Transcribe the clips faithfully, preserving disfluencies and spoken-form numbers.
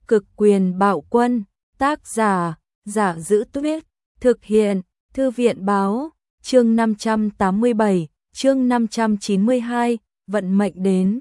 Cực quyền bạo quân, tác giả, Giả Giữ Tuyết, thực hiện, Thư viện báo, chương năm trăm tám mươi bảy, chương năm trăm chín mươi hai, vận mệnh đến.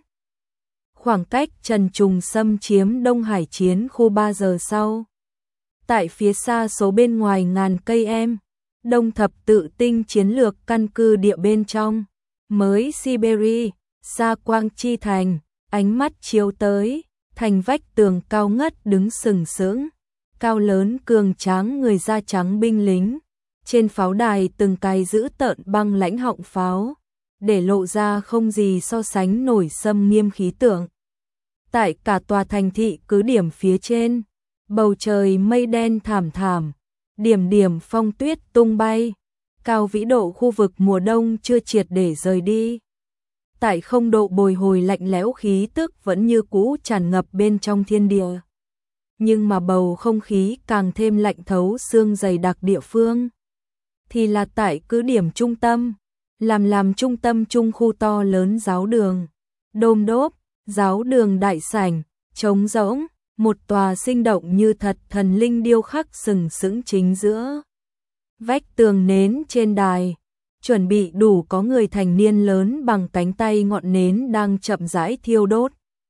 Khoảng cách Trần Trùng xâm chiếm Đông Hải chiến khu ba giờ sau. Tại phía xa số bên ngoài ngàn cây em, Đông Thập Tự Tinh chiến lược căn cứ địa bên trong, mới Siberia, xa Quang Chi Thành, ánh mắt chiếu tới, thành vách tường cao ngất đứng sừng sững, cao lớn cường tráng người da trắng binh lính, trên pháo đài từng cái giữ tợn băng lãnh họng pháo, để lộ ra không gì so sánh nổi xâm nghiêm khí tượng. Tại cả tòa thành thị cứ điểm phía trên, bầu trời mây đen thảm thảm, điểm điểm phong tuyết tung bay, cao vĩ độ khu vực mùa đông chưa triệt để rời đi. Tại không độ bồi hồi lạnh lẽo khí tức vẫn như cũ tràn ngập bên trong thiên địa. Nhưng mà bầu không khí càng thêm lạnh thấu xương dày đặc địa phương. Thì là tại cứ điểm trung tâm, làm làm trung tâm trung khu to lớn giáo đường, đôm đốp, giáo đường đại sảnh, trống rỗng, một tòa sinh động như thật thần linh điêu khắc sừng sững chính giữa. Vách tường nến trên đài, chuẩn bị đủ có người thành niên lớn bằng cánh tay ngọn nến đang chậm rãi thiêu đốt.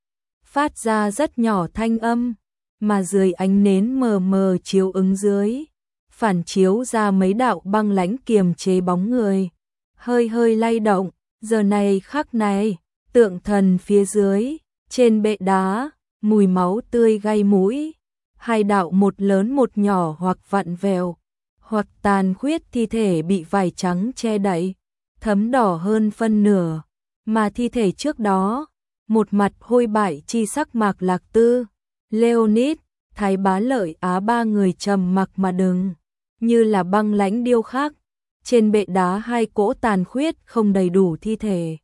Phát ra rất nhỏ thanh âm, mà dưới ánh nến mờ mờ chiếu ứng dưới, phản chiếu ra mấy đạo băng lãnh kiềm chế bóng người, hơi hơi lay động, giờ này khắc này, tượng thần phía dưới, trên bệ đá, mùi máu tươi gây mũi, hai đạo một lớn một nhỏ hoặc vặn vẹo, hoặc tàn khuyết thi thể bị vải trắng che đậy, thấm đỏ hơn phân nửa, mà thi thể trước đó, một mặt hôi bại chi sắc Mạc Lạc Tư, Leonid, Thái Bá Lợi Á ba người trầm mặc mà đứng, như là băng lãnh điêu khắc, trên bệ đá hai cỗ tàn khuyết không đầy đủ thi thể.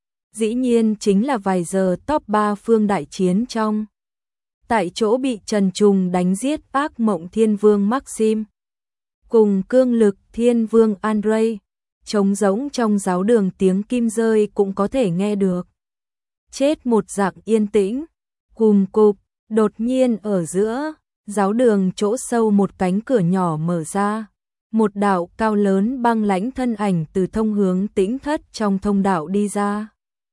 Dĩ nhiên chính là vài giờ top ba phương đại chiến trong. Tại chỗ bị Trần Trùng đánh giết ác mộng thiên vương Maxim, cùng cương lực thiên vương Andrei, trống rỗng trong giáo đường tiếng kim rơi cũng có thể nghe được. Chết một dạng yên tĩnh, cùm cụp, đột nhiên ở giữa, giáo đường chỗ sâu một cánh cửa nhỏ mở ra. Một đạo cao lớn băng lãnh thân ảnh từ thông hướng tĩnh thất trong thông đạo đi ra.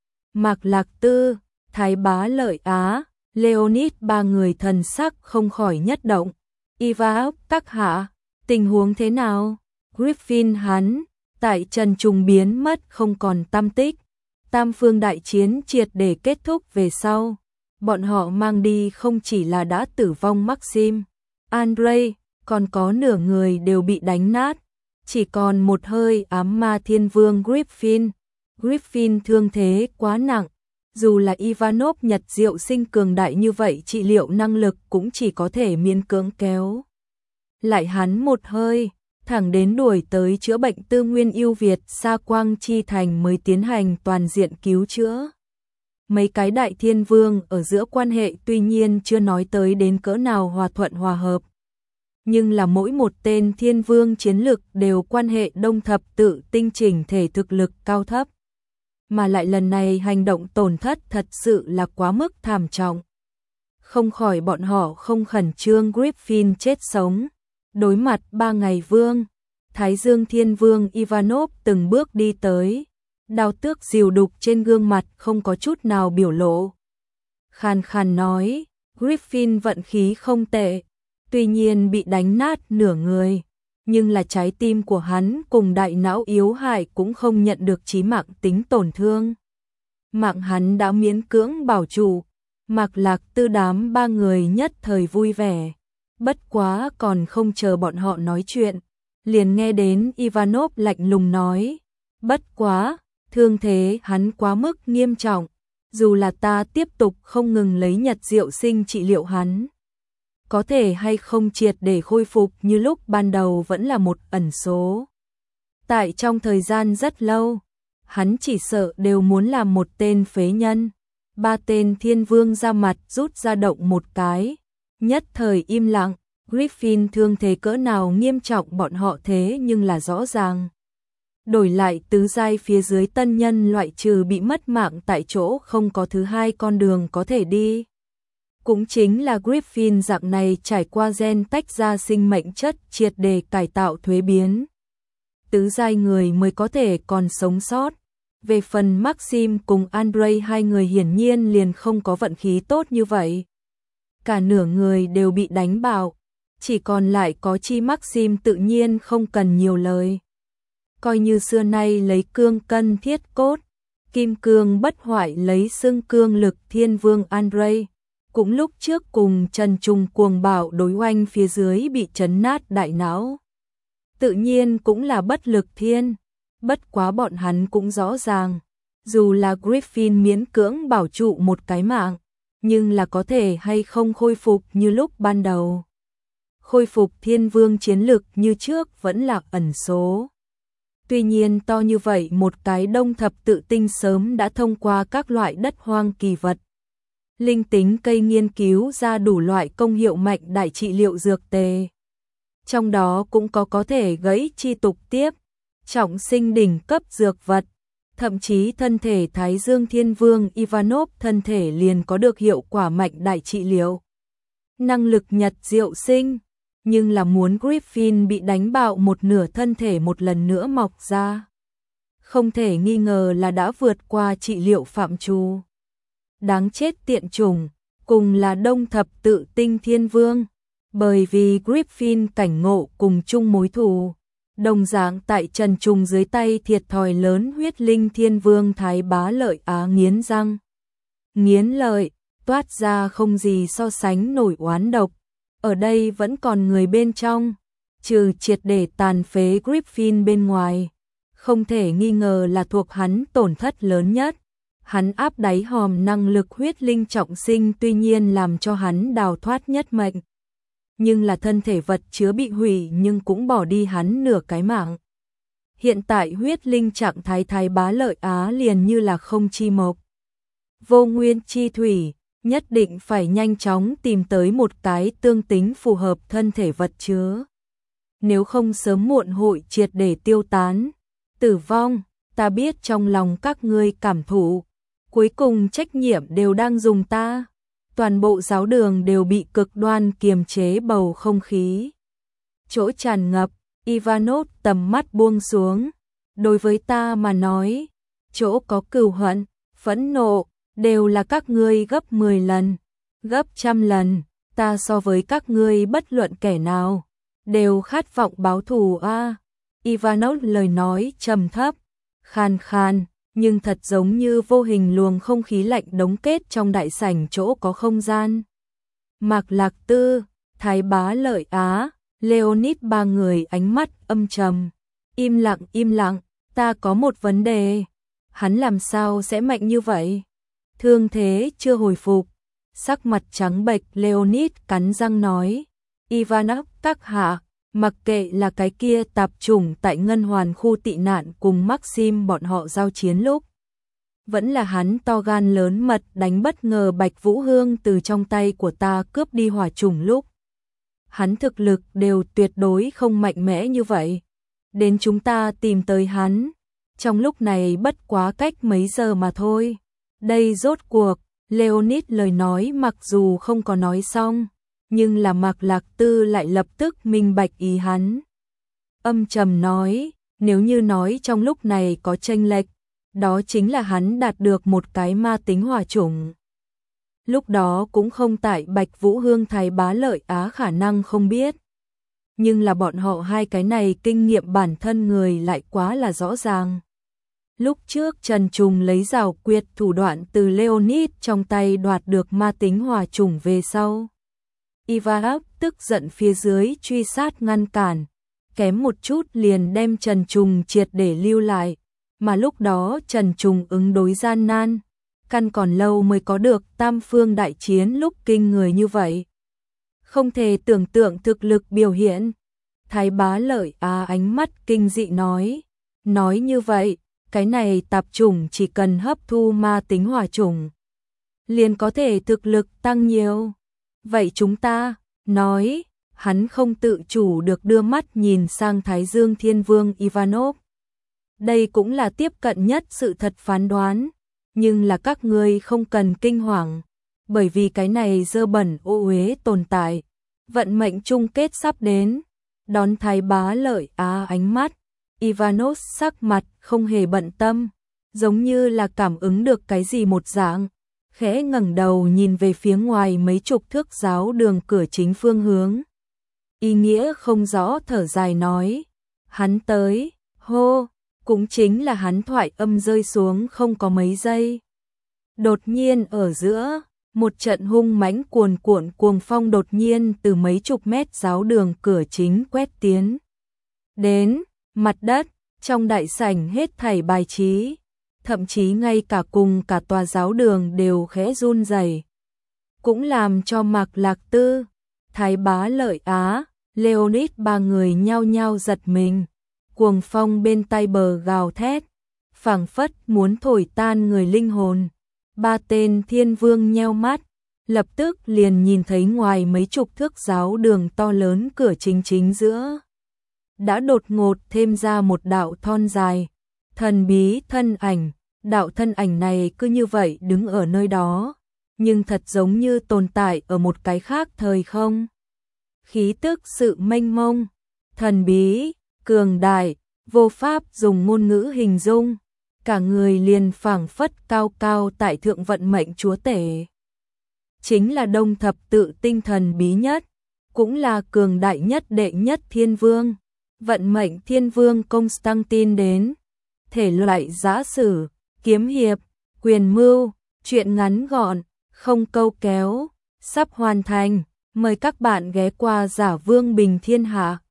Mạc Lạc Tư, Thái Bá Lợi Á, Leonid ba người thần sắc không khỏi nhất động. Iva, các hạ, tình huống thế nào? Griffin hắn, tại Trần Trùng biến mất không còn tăm tích. Tam phương đại chiến triệt để kết thúc về sau. Bọn họ mang đi không chỉ là đã tử vong Maxim, Andrei, còn có nửa người đều bị đánh nát. Chỉ còn một hơi ám ma thiên vương Griffin. Griffin thương thế quá nặng. Dù là Ivanov Nhật Diệu Sinh cường đại như vậy trị liệu năng lực cũng chỉ có thể miễn cưỡng kéo lại hắn một hơi, thẳng đến đuổi tới chữa bệnh Tư Nguyên ưu Việt xa Quang Chi Thành mới tiến hành toàn diện cứu chữa. Mấy cái đại thiên vương ở giữa quan hệ tuy nhiên chưa nói tới đến cỡ nào hòa thuận hòa hợp. Nhưng là mỗi một tên thiên vương chiến lực đều quan hệ Đông Thập Tự Tinh chỉnh thể thực lực cao thấp. Mà lại lần này hành động tổn thất thật sự là quá mức thảm trọng. Không khỏi bọn họ không khẩn trương Griffin chết sống. Đối mặt ba ngày vương, Thái Dương Thiên Vương Ivanov từng bước đi tới. Đao tước dìu đục trên gương mặt không có chút nào biểu lộ. Khàn khàn nói, Griffin vận khí không tệ, tuy nhiên bị đánh nát nửa người. Nhưng là trái tim của hắn cùng đại não yếu hại cũng không nhận được chí mạng tính tổn thương. Mạng hắn đã miễn cưỡng bảo trụ, Mạc Lạc Tư đám ba người nhất thời vui vẻ. Bất quá còn không chờ bọn họ nói chuyện, liền nghe đến Ivanov lạnh lùng nói, bất quá, thương thế hắn quá mức nghiêm trọng, dù là ta tiếp tục không ngừng lấy Nhật Diệu Sinh trị liệu hắn. Có thể hay không triệt để khôi phục như lúc ban đầu vẫn là một ẩn số. Tại trong thời gian rất lâu, hắn chỉ sợ đều muốn làm một tên phế nhân. Ba tên thiên vương ra mặt rút ra động một cái. Nhất thời im lặng, Griffin thương thế cỡ nào nghiêm trọng bọn họ thế nhưng là rõ ràng. Đổi lại tứ giai phía dưới tân nhân loại trừ bị mất mạng tại chỗ không có thứ hai con đường có thể đi. Cũng chính là Griffin dạng này trải qua gen tách ra sinh mệnh chất triệt để cải tạo thuế biến. Tứ giai người mới có thể còn sống sót. Về phần Maxim cùng Andrei, hai người hiển nhiên liền không có vận khí tốt như vậy. Cả nửa người đều bị đánh bạo, chỉ còn lại có chi Maxim tự nhiên không cần nhiều lời. Coi như xưa nay lấy cương cân thiết cốt, kim cương bất hoại lấy xưng cương lực thiên vương Andrei, cũng lúc trước cùng Trần Trung cuồng bạo đối oanh phía dưới bị chấn nát đại não. Tự nhiên cũng là bất lực thiên, bất quá bọn hắn cũng rõ ràng, dù là Griffin miễn cưỡng bảo trụ một cái mạng, nhưng là có thể hay không khôi phục như lúc ban đầu. Khôi phục thiên vương chiến lực như trước vẫn là ẩn số. Tuy nhiên to như vậy một cái đông thập tự tinh sớm đã thông qua các loại đất hoang kỳ vật, linh tính cây nghiên cứu ra đủ loại công hiệu mạnh đại trị liệu dược tề. Trong đó cũng có có thể gãy chi tục tiếp, trọng sinh đỉnh cấp dược vật, thậm chí thân thể Thái Dương Thiên Vương Ivanov thân thể liền có được hiệu quả mạnh đại trị liệu. Năng lực nhật diệu sinh, nhưng là muốn Griffin bị đánh bạo một nửa thân thể một lần nữa mọc ra. Không thể nghi ngờ là đã vượt qua trị liệu phạm trù. Đáng chết tiện chủng, cùng là đông thập tự tinh thiên vương, bởi vì Griffin cảnh ngộ cùng chung mối thù. Đồng dạng tại Trần Trung dưới tay thiệt thòi lớn huyết linh thiên vương Thái Bá Lợi Á nghiến răng. Nghiến lợi, toát ra không gì so sánh nổi oán độc. Ở đây vẫn còn người bên trong, trừ triệt để tàn phế Griffin bên ngoài. Không thể nghi ngờ là thuộc hắn tổn thất lớn nhất. Hắn áp đáy hòm năng lực huyết linh trọng sinh tuy nhiên làm cho hắn đào thoát nhất mệnh. Nhưng là thân thể vật chứa bị hủy nhưng cũng bỏ đi hắn nửa cái mạng. Hiện tại huyết linh trạng thái Thái Bá Lợi Á liền như là không chi mộc, vô nguyên chi thủy, nhất định phải nhanh chóng tìm tới một cái tương tính phù hợp thân thể vật chứa. Nếu không sớm muộn hội triệt để tiêu tán, tử vong, ta biết trong lòng các ngươi cảm thụ, cuối cùng trách nhiệm đều đang dùng ta. Toàn bộ giáo đường đều bị cực đoan kiềm chế bầu không khí. Chỗ tràn ngập, Ivanov tầm mắt buông xuống. Đối với ta mà nói, chỗ có cừu hận, phẫn nộ, đều là các ngươi gấp mười lần, gấp trăm lần. Ta so với các ngươi bất luận kẻ nào, đều khát vọng báo thù a. À. Ivanov lời nói trầm thấp, khan khan, nhưng thật giống như vô hình luồng không khí lạnh đóng kết trong đại sảnh chỗ có không gian. Mạc Lạc Tư, Thái Bá Lợi Á, Leonid ba người ánh mắt âm trầm. Im lặng im lặng, ta có một vấn đề. Hắn làm sao sẽ mạnh như vậy? Thương thế chưa hồi phục. Sắc mặt trắng bệch Leonid cắn răng nói. Ivanov các hạ, mặc kệ là cái kia tạp chủng tại Ngân Hoàn khu tị nạn cùng Maxim bọn họ giao chiến lúc, vẫn là hắn to gan lớn mật đánh bất ngờ Bạch Vũ Hương từ trong tay của ta cướp đi hỏa chủng lúc. Hắn thực lực đều tuyệt đối không mạnh mẽ như vậy. Đến chúng ta tìm tới hắn, trong lúc này bất quá cách mấy giờ mà thôi. Đây rốt cuộc, Leonid lời nói mặc dù không có nói xong, nhưng là Mạc Lạc Tư lại lập tức minh bạch ý hắn. Âm trầm nói, nếu như nói trong lúc này có chênh lệch, đó chính là hắn đạt được một cái ma tính hỏa chủng. Lúc đó cũng không tại Bạch Vũ Hương Thái Bá Lợi Á khả năng không biết. Nhưng là bọn họ hai cái này kinh nghiệm bản thân người lại quá là rõ ràng. Lúc trước Trần Trùng lấy rào quyệt thủ đoạn từ Leonid trong tay đoạt được ma tính hỏa chủng về sau. Ivanov tức giận phía dưới truy sát ngăn cản, kém một chút liền đem Trần Trùng triệt để lưu lại, mà lúc đó Trần Trùng ứng đối gian nan, căn còn lâu mới có được tam phương đại chiến lúc kinh người như vậy. Không thể tưởng tượng thực lực biểu hiện. Thái Bá Lợi Á ánh mắt kinh dị nói, nói như vậy, cái này tạp chủng chỉ cần hấp thu ma tính hỏa chủng, liền có thể thực lực tăng nhiều. Vậy chúng ta, nói, hắn không tự chủ được đưa mắt nhìn sang Thái Dương Thiên Vương Ivanov. Đây cũng là tiếp cận nhất sự thật phán đoán, nhưng là các ngươi không cần kinh hoàng. bởi vì cái này dơ bẩn ô uế tồn tại. Vận mệnh chung kết sắp đến, đón Thái Bá Lợi Á ánh mắt, Ivanos sắc mặt không hề bận tâm, giống như là cảm ứng được cái gì một dạng, khẽ ngẩng đầu nhìn về phía ngoài mấy chục thước giáo đường cửa chính phương hướng. Ý nghĩa không rõ thở dài nói, hắn tới, hô, cũng chính là hắn thoại âm rơi xuống không có mấy giây. Đột nhiên ở giữa, một trận hung mãnh cuồn cuộn cuồng phong đột nhiên từ mấy chục mét giáo đường cửa chính quét tiến đến, mặt đất, trong đại sảnh hết thảy bài trí, thậm chí ngay cả cùng cả tòa giáo đường đều khẽ run rẩy, cũng làm cho Mạc Lạc Tư, Thái Bá Lợi Á, Leonid ba người nhao nhao giật mình. Cuồng phong bên tai bờ gào thét, phảng phất muốn thổi tan người linh hồn. Ba tên thiên vương nheo mắt, lập tức liền nhìn thấy ngoài mấy chục thước giáo đường to lớn cửa chính chính giữa. Đã đột ngột thêm ra một đạo thon dài, thần bí thân ảnh, đạo thân ảnh này cứ như vậy đứng ở nơi đó, nhưng thật giống như tồn tại ở một cái khác thời không. Khí tức sự mênh mông, thần bí, cường đại, vô pháp dùng ngôn ngữ hình dung, cả người liền phảng phất cao cao tại thượng vận mệnh chúa tể. Chính là đông thập tự tinh thần bí nhất, cũng là cường đại nhất đệ nhất thiên vương, vận mệnh thiên vương Constantine đến. Thể loại giã sử, kiếm hiệp, quyền mưu, truyện ngắn gọn, không câu kéo, sắp hoàn thành, mời các bạn ghé qua Giả Vương Bình Thiên Hạ.